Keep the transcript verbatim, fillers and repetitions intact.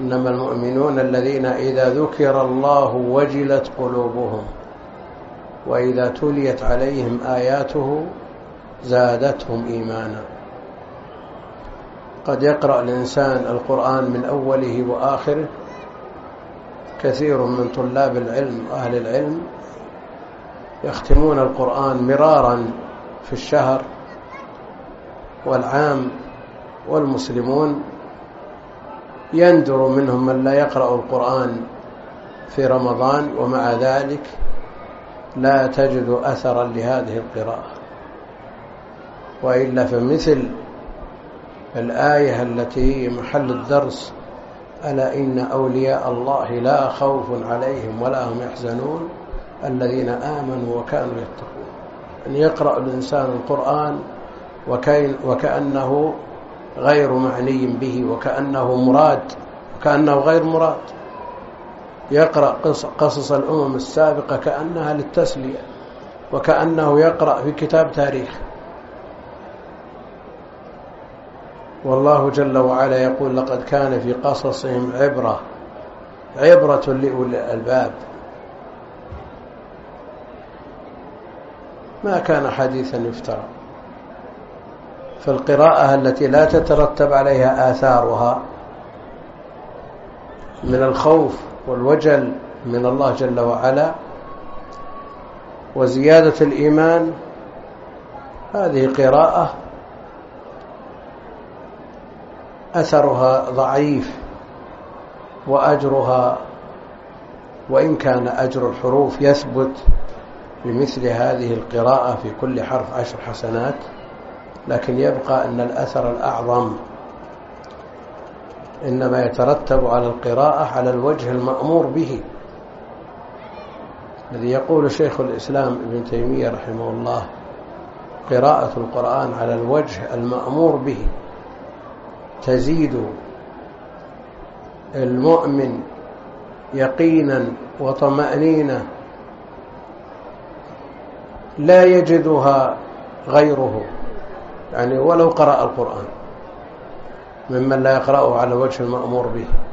إنما المؤمنون الذين إذا ذكر الله وجلت قلوبهم وإذا تليت عليهم آياته زادتهم إيمانا. قد يقرأ الإنسان القرآن من أوله وآخره. كثير من طلاب العلم وأهل العلم يختمون القرآن مرارا في الشهر، والعام والمسلمون يندر منهم من لا يقرأ القرآن في رمضان، ومع ذلك لا تجد أثرا لهذه القراءة. وإلا فمثل الآية التي محل الدرس: ألا إن أولياء الله لا خوف عليهم ولا هم يحزنون الذين آمنوا وكانوا يتقون. أن يقرأ الإنسان القرآن وكأنه غير معني به، وكأنه مراد وكأنه غير مراد. يقرأ قصص الأمم السابقة كأنها للتسلية، وكأنه يقرأ في كتاب تاريخ. والله جل وعلا يقول: لقد كان في قصصهم عبرة عبرة لأولي الألباب. ما كان حديثا يفترى. فالقراءة التي لا تترتب عليها آثارها من الخوف والوجل من الله جل وعلا وزيادة الإيمان، هذه قراءة أثرها ضعيف، وأجرها وإن كان أجر الحروف يثبت بمثل هذه القراءة في كل حرف عشر حسنات، لكن يبقى أن الأثر الأعظم إنما يترتب على القراءة على الوجه المأمور به، الذي يقول شيخ الإسلام ابن تيمية رحمه الله: قراءة القرآن على الوجه المأمور به تزيد المؤمن يقينا وطمأنينة لا يجدها غيره، يعني ولو قرأ القرآن، ممن لا يقرأه على الوجه المأمور به.